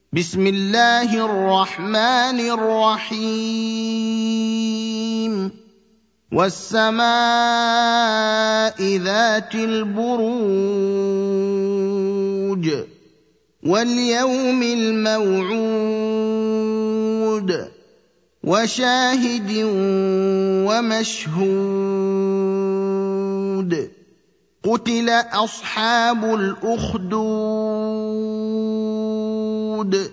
بسم الله الرحمن الرحيم والسماء ذات البروج واليوم الموعود وشاهد ومشهود قتل أصحاب الأخدود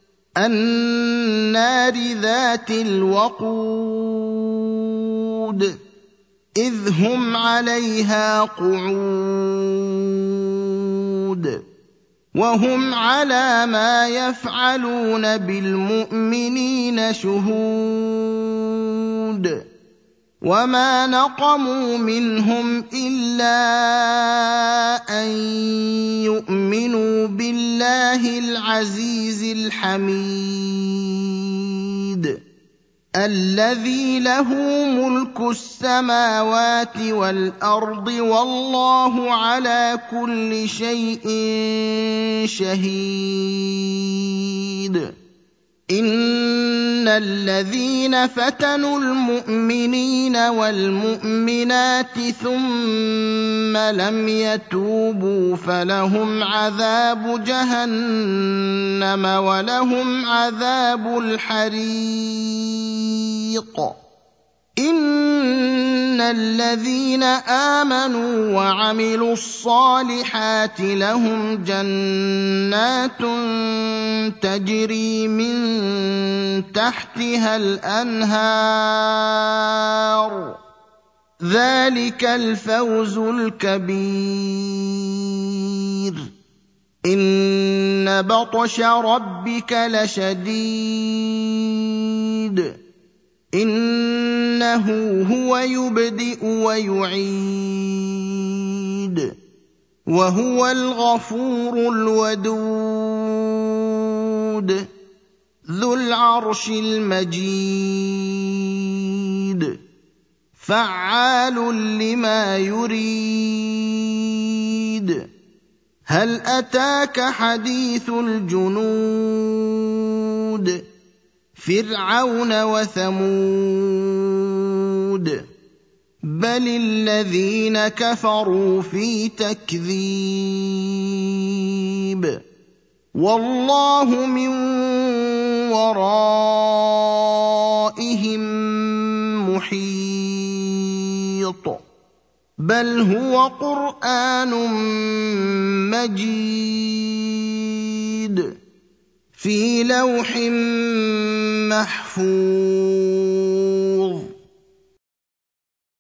النار ذات الوقود إذ هم عليها قعود وهم على ما يفعلون بالمؤمنين شهود وما نقموا منهم إلا أن يؤمنوا بالله العزيز الحميد الذي له ملك السماوات والأرض والله على كل شيء شهيد إن الذين فتنوا المؤمنين والمؤمنات ثم لم يتوبوا فلهم عذاب جهنم ولهم عذاب الحريق إن الذين آمنوا وعملوا الصالحات لهم جنات تجري من تحتها الأنهار ذلك الفوز الكبير إن بطش ربك لشديد إنه هو يبدئ ويعيد وهو الغفور الودود ذو العرش المجيد فعال لما يريد هل أتاك حديث الجنود فرعون وثمود بل الذين كفروا في تكذيب والله من ورائهم محيط بل هو قرآن مجيد في لوح محفوظ